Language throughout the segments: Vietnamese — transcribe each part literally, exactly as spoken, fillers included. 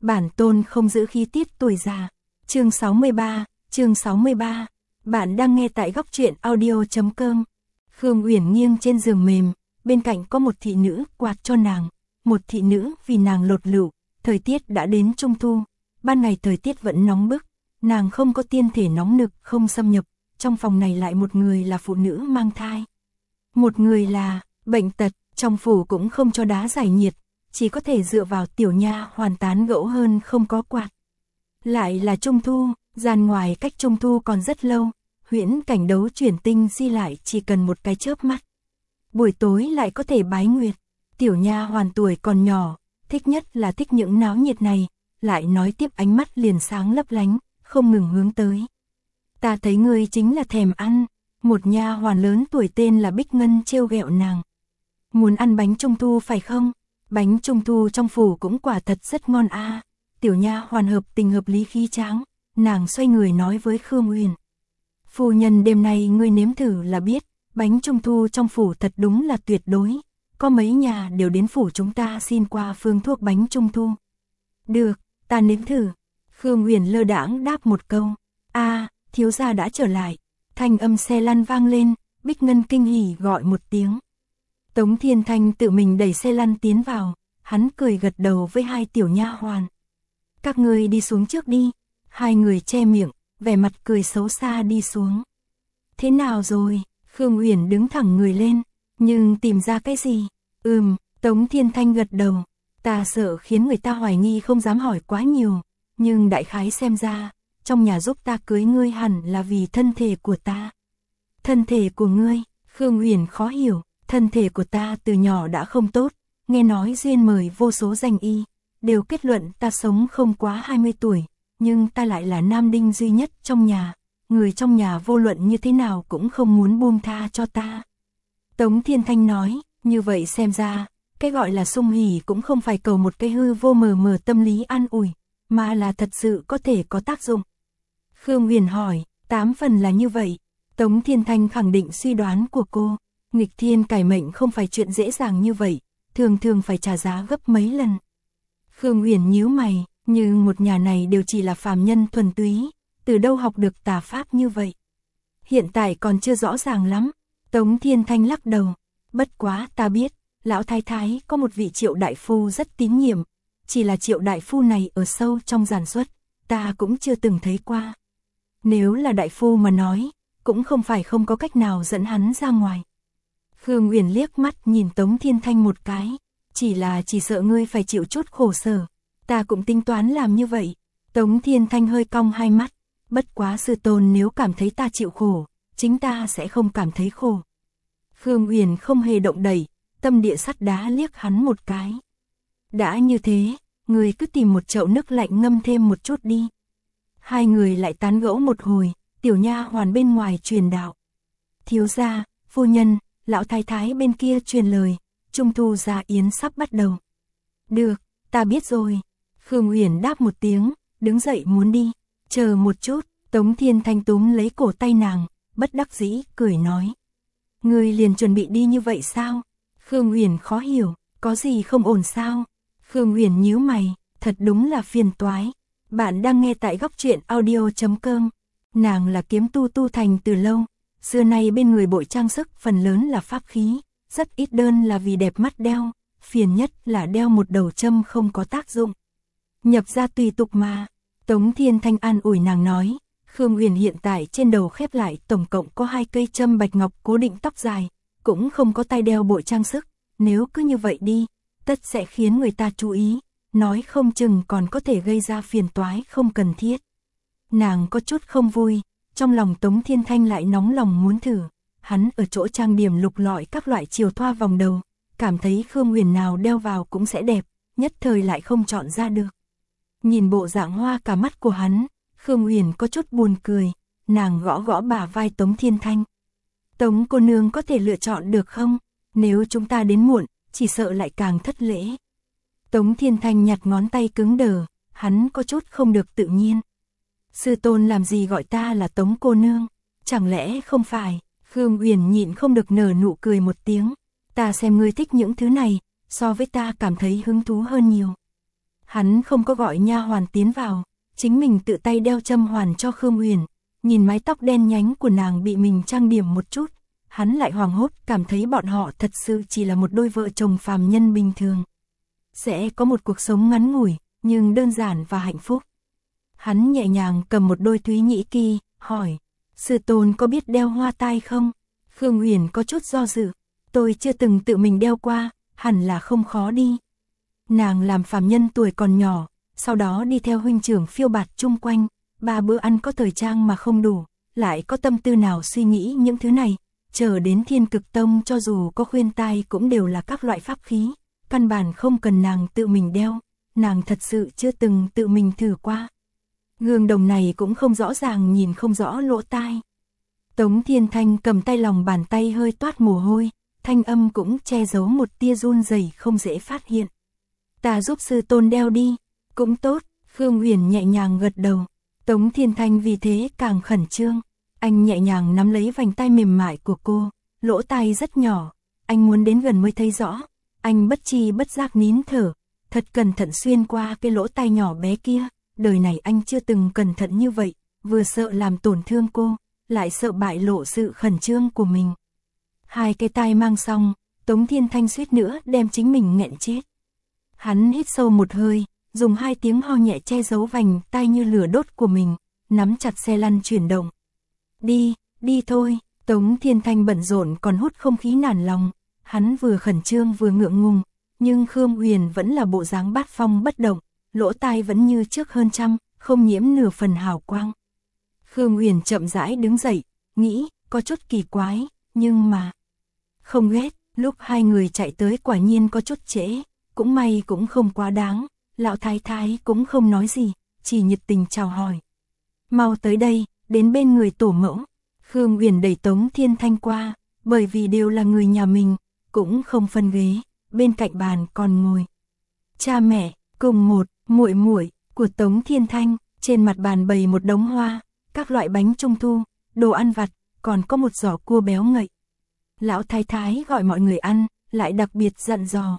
Bản tôn không giữ khí tiết tuổi già. Chương sáu mươi ba, chương sáu mươi ba. Bạn đang nghe tại góc truyện audio.com. Khương Uyển nghiêng trên giường mềm, bên cạnh có một thị nữ quạt cho nàng. Một thị nữ vì nàng lột lựu, thời tiết đã đến trung thu, ban ngày thời tiết vẫn nóng bức, nàng không có tiên thể nóng nực không xâm nhập, trong phòng này lại một người là phụ nữ mang thai. Một người là bệnh tật, trong phủ cũng không cho đá giải nhiệt, chỉ có thể dựa vào tiểu nha hoàn tán gẫu hơn không có quạt. Lại là trung thu, gian ngoài cách trung thu còn rất lâu, huyễn cảnh đấu chuyển tinh di lại chỉ cần một cái chớp mắt. Buổi tối lại có thể bái nguyệt, tiểu nha hoàn tuổi còn nhỏ, thích nhất là thích những náo nhiệt này, lại nói tiếp ánh mắt liền sáng lấp lánh, không ngừng hướng tới. Ta thấy ngươi chính là thèm ăn, một nha hoàn lớn tuổi tên là Bích Ngân trêu ghẹo nàng. Muốn ăn bánh trung thu phải không? Bánh trung thu trong phủ cũng quả thật rất ngon a. À. Tiểu nha hoàn hợp tình hợp lý khí tráng, nàng xoay người nói với Khương Uyển. Phu nhân đêm nay ngươi nếm thử là biết, bánh trung thu trong phủ thật đúng là tuyệt đối. Có mấy nhà đều đến phủ chúng ta xin qua phương thuốc bánh trung thu. Được, ta nếm thử. Khương Uyển lơ đãng đáp một câu. A, à, thiếu gia đã trở lại. Thanh âm xe lăn vang lên, Bích Ngân kinh hỉ gọi một tiếng. Tống Thiên Thanh tự mình đẩy xe lăn tiến vào, hắn cười gật đầu với hai tiểu nha hoàn. Các ngươi đi xuống trước đi. Hai người che miệng, vẻ mặt cười xấu xa đi xuống. Thế nào rồi? Khương Uyển đứng thẳng người lên, nhưng tìm ra cái gì? Ừm, Tống Thiên Thanh gật đầu. Ta sợ khiến người ta hoài nghi không dám hỏi quá nhiều, nhưng đại khái xem ra, trong nhà giúp ta cưới ngươi hẳn là vì thân thể của ta. Thân thể của ngươi? Khương Uyển khó hiểu. Thân thể của ta từ nhỏ đã không tốt, nghe nói duyên mời vô số danh y, đều kết luận ta sống không quá hai mươi tuổi, nhưng ta lại là nam đinh duy nhất trong nhà, người trong nhà vô luận như thế nào cũng không muốn buông tha cho ta. Tống Thiên Thanh nói, như vậy xem ra, cái gọi là sung hỉ cũng không phải cầu một cái hư vô mờ mờ tâm lý an ủi, mà là thật sự có thể có tác dụng. Khương Uyển hỏi, tám phần là như vậy. Tống Thiên Thanh khẳng định suy đoán của cô. Nghịch thiên cải mệnh không phải chuyện dễ dàng như vậy, thường thường phải trả giá gấp mấy lần. Khương Uyển nhíu mày, nhưng một nhà này đều chỉ là phàm nhân thuần túy, từ đâu học được tà pháp như vậy? Hiện tại còn chưa rõ ràng lắm. Tống Thiên Thanh lắc đầu, bất quá ta biết, lão thái thái có một vị Triệu đại phu rất tín nhiệm, chỉ là Triệu đại phu này ở sâu trong giàn xuất, ta cũng chưa từng thấy qua. Nếu là đại phu mà nói, cũng không phải không có cách nào dẫn hắn ra ngoài. Khương Uyển liếc mắt nhìn Tống Thiên Thanh một cái, chỉ là chỉ sợ ngươi phải chịu chút khổ sở, ta cũng tính toán làm như vậy. Tống Thiên Thanh hơi cong hai mắt, bất quá sư tôn nếu cảm thấy ta chịu khổ, chính ta sẽ không cảm thấy khổ. Khương Uyển không hề động đậy, tâm địa sắt đá liếc hắn một cái. Đã như thế, ngươi cứ tìm một chậu nước lạnh ngâm thêm một chút đi. Hai người lại tán gẫu một hồi, tiểu nha hoàn bên ngoài truyền đạo. Thiếu gia, phu nhân, lão thái thái bên kia truyền lời, trung thu gia yến sắp bắt đầu. Được, ta biết rồi. Khương Uyển đáp một tiếng, đứng dậy muốn đi. Chờ một chút, Tống Thiên Thanh túm lấy cổ tay nàng, bất đắc dĩ, cười nói. Ngươi liền chuẩn bị đi như vậy sao? Khương Uyển khó hiểu, có gì không ổn sao? Khương Uyển nhíu mày, thật đúng là phiền toái. Bạn đang nghe tại góc truyện audio.com. Nàng là kiếm tu tu thành từ lâu. Xưa nay bên người bội trang sức phần lớn là pháp khí, rất ít đơn là vì đẹp mắt đeo, phiền nhất là đeo một đầu châm không có tác dụng. Nhập ra tùy tục mà. Tống Thiên Thanh an ủi nàng nói, Khương Uyển hiện tại trên đầu khép lại tổng cộng có hai cây châm bạch ngọc cố định tóc dài, cũng không có tay đeo bội trang sức, nếu cứ như vậy đi, tất sẽ khiến người ta chú ý, nói không chừng còn có thể gây ra phiền toái không cần thiết. Nàng có chút không vui. Trong lòng Tống Thiên Thanh lại nóng lòng muốn thử, hắn ở chỗ trang điểm lục lọi các loại chiều thoa vòng đầu, cảm thấy Khương Uyển nào đeo vào cũng sẽ đẹp, nhất thời lại không chọn ra được. Nhìn bộ dạng hoa cả mắt của hắn, Khương Uyển có chút buồn cười, nàng gõ gõ bả vai Tống Thiên Thanh. Tống cô nương có thể lựa chọn được không? Nếu chúng ta đến muộn, chỉ sợ lại càng thất lễ. Tống Thiên Thanh nhặt ngón tay cứng đờ, hắn có chút không được tự nhiên. Sư tôn làm gì gọi ta là Tống cô nương? Chẳng lẽ không phải? Khương Uyển nhịn không được nở nụ cười một tiếng. Ta xem ngươi thích những thứ này, so với ta cảm thấy hứng thú hơn nhiều. Hắn không có gọi nha hoàn tiến vào, chính mình tự tay đeo châm hoàn cho Khương Uyển, nhìn mái tóc đen nhánh của nàng bị mình trang điểm một chút, hắn lại hoảng hốt cảm thấy bọn họ thật sự chỉ là một đôi vợ chồng phàm nhân bình thường. Sẽ có một cuộc sống ngắn ngủi, nhưng đơn giản và hạnh phúc. Hắn nhẹ nhàng cầm một đôi thúy nhĩ kỳ, hỏi, sư tôn có biết đeo hoa tai không? Khương Uyển có chút do dự, tôi chưa từng tự mình đeo qua, hẳn là không khó đi. Nàng làm phàm nhân tuổi còn nhỏ, sau đó đi theo huynh trưởng phiêu bạt chung quanh, ba bữa ăn có thời trang mà không đủ, lại có tâm tư nào suy nghĩ những thứ này, chờ đến Thiên Cực Tông cho dù có khuyên tai cũng đều là các loại pháp khí, căn bản không cần nàng tự mình đeo, nàng thật sự chưa từng tự mình thử qua. Gương đồng này cũng không rõ ràng nhìn không rõ lỗ tai. Tống Thiên Thanh cầm tay lòng bàn tay hơi toát mồ hôi, thanh âm cũng che giấu một tia run rẩy không dễ phát hiện. Ta giúp sư tôn đeo đi, cũng tốt, Khương Uyển nhẹ nhàng gật đầu. Tống Thiên Thanh vì thế càng khẩn trương, anh nhẹ nhàng nắm lấy vành tai mềm mại của cô, lỗ tai rất nhỏ, anh muốn đến gần mới thấy rõ, anh bất chi bất giác nín thở, thật cẩn thận xuyên qua cái lỗ tai nhỏ bé kia, đời này anh chưa từng cẩn thận như vậy, vừa sợ làm tổn thương cô, lại sợ bại lộ sự khẩn trương của mình. Hai cái tai mang xong, Tống Thiên Thanh suýt nữa đem chính mình nghẹn chết. Hắn hít sâu một hơi, dùng hai tiếng ho nhẹ che giấu vành tai như lửa đốt của mình, nắm chặt xe lăn chuyển động. Đi, đi thôi, Tống Thiên Thanh bận rộn còn hút không khí nản lòng, hắn vừa khẩn trương vừa ngượng ngùng, nhưng Khương Uyển vẫn là bộ dáng bát phong bất động, lỗ tai vẫn như trước hơn trăm, không nhiễm nửa phần hào quang. Khương Uyển chậm rãi đứng dậy, nghĩ, có chút kỳ quái, nhưng mà không ghét, lúc hai người chạy tới quả nhiên có chút trễ, cũng may cũng không quá đáng, lão thái thái cũng không nói gì, chỉ nhiệt tình chào hỏi. Mau tới đây, đến bên người tổ mẫu. Khương Uyển đẩy Tống Thiên Thanh qua, bởi vì đều là người nhà mình, cũng không phân ghế, bên cạnh bàn còn ngồi cha mẹ, cùng một muội muội của Tống Thiên Thanh, trên mặt bàn bày một đống hoa, các loại bánh trung thu, đồ ăn vặt, còn có một giỏ cua béo ngậy. Lão thái thái gọi mọi người ăn, lại đặc biệt dặn dò.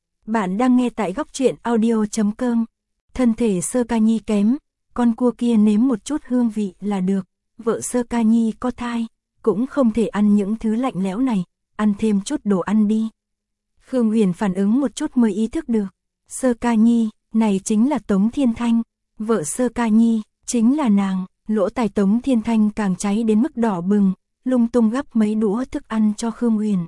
Bạn đang nghe tại góc truyện audio chấm com. Thân thể Sơ Ca Nhi kém, con cua kia nếm một chút hương vị là được, vợ Sơ Ca Nhi có thai, cũng không thể ăn những thứ lạnh lẽo này, ăn thêm chút đồ ăn đi. Khương Uyển phản ứng một chút mới ý thức được, Sơ Ca Nhi, này chính là Tống Thiên Thanh, vợ Sơ Ca Nhi, chính là nàng, lỗ tai Tống Thiên Thanh càng cháy đến mức đỏ bừng, lung tung gắp mấy đũa thức ăn cho Khương Uyển.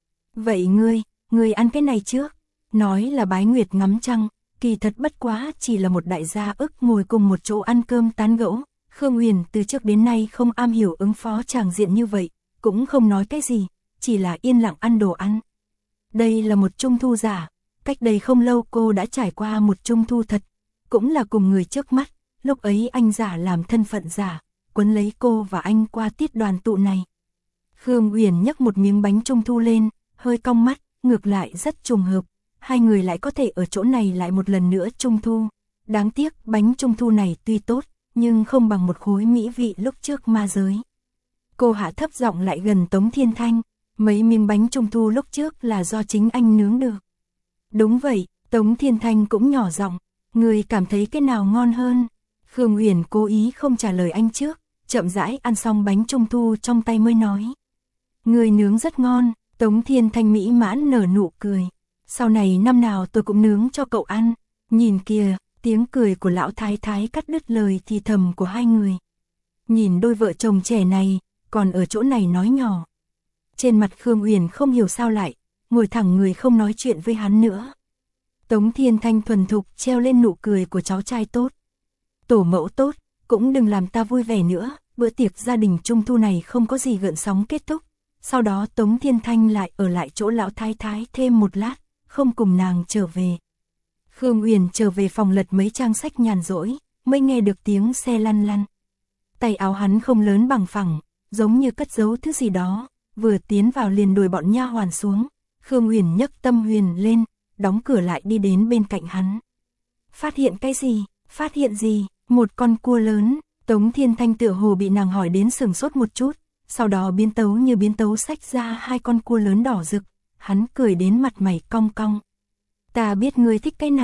Vậy ngươi, ngươi ăn cái này trước, nói là bái nguyệt ngắm trăng, kỳ thật bất quá chỉ là một đại gia ức ngồi cùng một chỗ ăn cơm tán gẫu. Khương Uyển từ trước đến nay không am hiểu ứng phó tràng diện như vậy, cũng không nói cái gì, chỉ là yên lặng ăn đồ ăn. Đây là một trung thu giả, cách đây không lâu cô đã trải qua một trung thu thật, cũng là cùng người trước mắt, lúc ấy anh giả làm thân phận giả, quấn lấy cô và anh qua tiết đoàn tụ này. Khương Uyển nhấc một miếng bánh trung thu lên, hơi cong mắt, ngược lại rất trùng hợp, hai người lại có thể ở chỗ này lại một lần nữa trung thu. Đáng tiếc bánh trung thu này tuy tốt, nhưng không bằng một khối mỹ vị lúc trước ma giới. Cô hạ thấp giọng lại gần Tống Thiên Thanh, mấy miếng bánh trung thu lúc trước là do chính anh nướng được. Đúng vậy, Tống Thiên Thanh cũng nhỏ giọng, người cảm thấy cái nào ngon hơn? Khương Uyển cố ý không trả lời anh trước, chậm rãi ăn xong bánh trung thu trong tay mới nói. Người nướng rất ngon, Tống Thiên Thanh mỹ mãn nở nụ cười. Sau này năm nào tôi cũng nướng cho cậu ăn, nhìn kìa, tiếng cười của lão thái thái cắt đứt lời thì thầm của hai người. Nhìn đôi vợ chồng trẻ này, còn ở chỗ này nói nhỏ. Trên mặt Khương Uyển không hiểu sao lại, ngồi thẳng người không nói chuyện với hắn nữa. Tống Thiên Thanh thuần thục treo lên nụ cười của cháu trai tốt. Tổ mẫu tốt, cũng đừng làm ta vui vẻ nữa, bữa tiệc gia đình trung thu này không có gì gợn sóng kết thúc. Sau đó Tống Thiên Thanh lại ở lại chỗ lão thái thái thêm một lát, không cùng nàng trở về. Khương Uyển trở về phòng lật mấy trang sách nhàn rỗi, mới nghe được tiếng xe lăn lăn. Tay áo hắn không lớn bằng phẳng, giống như cất giấu thứ gì đó, vừa tiến vào liền đuổi bọn nha hoàn xuống. Khương Uyển nhấc Tâm Huyền lên, đóng cửa lại đi đến bên cạnh hắn. Phát hiện cái gì? Phát hiện gì? Một con cua lớn. Tống Thiên Thanh tựa hồ bị nàng hỏi đến sừng sốt một chút, sau đó biến tấu như biến tấu xách ra hai con cua lớn đỏ rực, hắn cười đến mặt mày cong cong. Ta biết ngươi thích cái này.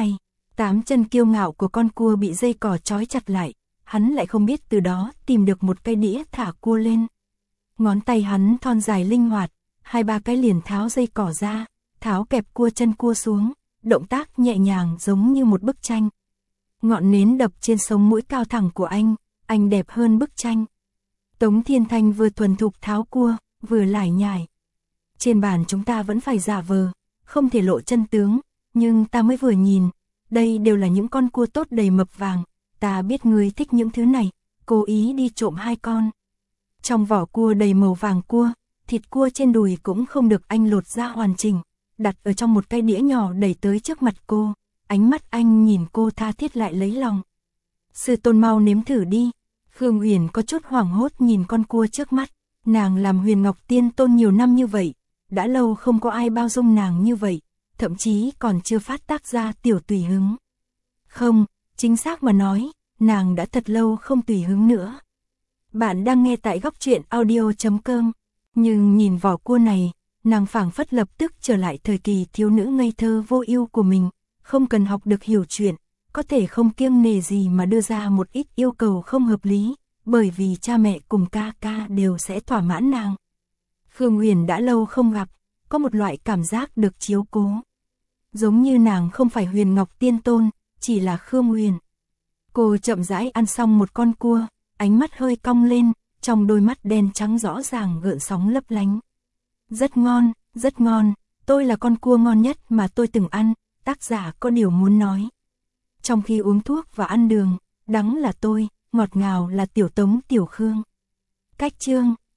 Tám chân kiêu ngạo của con cua bị dây cỏ trói chặt lại, hắn lại không biết từ đó tìm được một cái đĩa thả cua lên. Ngón tay hắn thon dài linh hoạt, hai ba cái liền tháo dây cỏ ra, tháo kẹp cua chân cua xuống, động tác nhẹ nhàng giống như một bức tranh. Ngọn nến đập trên sống mũi cao thẳng của anh, anh đẹp hơn bức tranh. Tống Thiên Thanh vừa thuần thục tháo cua, vừa lải nhải. Trên bàn chúng ta vẫn phải giả vờ, không thể lộ chân tướng, nhưng ta mới vừa nhìn, đây đều là những con cua tốt đầy mập vàng, ta biết ngươi thích những thứ này, cố ý đi trộm hai con. Trong vỏ cua đầy màu vàng cua, thịt cua trên đùi cũng không được anh lột ra hoàn chỉnh, đặt ở trong một cái đĩa nhỏ đẩy tới trước mặt cô, ánh mắt anh nhìn cô tha thiết lại lấy lòng. Sư tôn mau nếm thử đi. Khương Uyển có chút hoảng hốt nhìn con cua trước mắt, nàng làm Huyền Ngọc Tiên Tôn nhiều năm như vậy, đã lâu không có ai bao dung nàng như vậy, thậm chí còn chưa phát tác ra tiểu tùy hứng. Không, chính xác mà nói, nàng đã thật lâu không tùy hứng nữa. Bạn đang nghe tại góc truyện audio chấm com, nhưng nhìn vỏ cua này, nàng phảng phất lập tức trở lại thời kỳ thiếu nữ ngây thơ vô ưu của mình, không cần học được hiểu chuyện, có thể không kiêng nể gì mà đưa ra một ít yêu cầu không hợp lý, bởi vì cha mẹ cùng ca ca đều sẽ thỏa mãn nàng. Khương Uyển đã lâu không gặp, có một loại cảm giác được chiếu cố. Giống như nàng không phải Huyền Ngọc Tiên Tôn, chỉ là Khương Uyển. Cô chậm rãi ăn xong một con cua, ánh mắt hơi cong lên, trong đôi mắt đen trắng rõ ràng gợn sóng lấp lánh. Rất ngon, rất ngon, tôi là con cua ngon nhất mà tôi từng ăn, tác giả có điều muốn nói. Trong khi uống thuốc và ăn đường, đắng là tôi, ngọt ngào là tiểu Tống tiểu Khương. Cách chương